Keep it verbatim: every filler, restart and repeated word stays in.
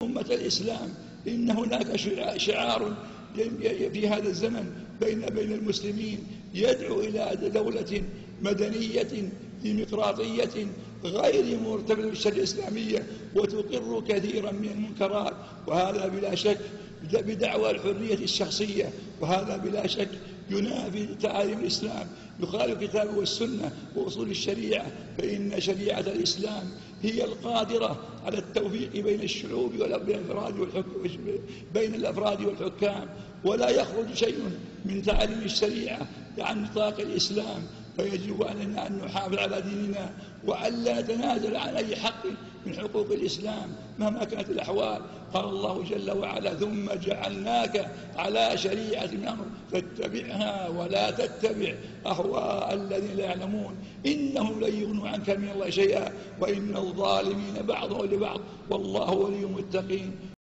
أمة الإسلام إن هناك شعار في هذا الزمن بين بين المسلمين يدعو إلى دولة مدنية ديمقراطية غير مرتبطة بالشريعة الإسلامية وتقر كثيرا من المنكرات، وهذا بلا شك بدعوى الحرية الشخصية، وهذا بلا شك ينافي تعاليم الإسلام، يخالف الكتاب والسنة وأصول الشريعة، فإن شريعة الإسلام هي القادرة على التوفيق بين الشعوب والأفراد بين الأفراد والحكام، ولا يخرج شيء من تعاليم الشريعة عن نطاق الإسلام، فيجب علينا أن نحافظ على ديننا وأن لا نتنازل عن أي حق من حقوق الإسلام مهما كانت الأحوال. قال الله جل وعلا: ثم جعلناك على شريعة من الأمر فاتبعها ولا تتبع أهواء الذين لا يعلمون إنهم لن يغنوا عنك من الله شيئا وإن الظالمين بعضهم لبعض والله ولي المتقين.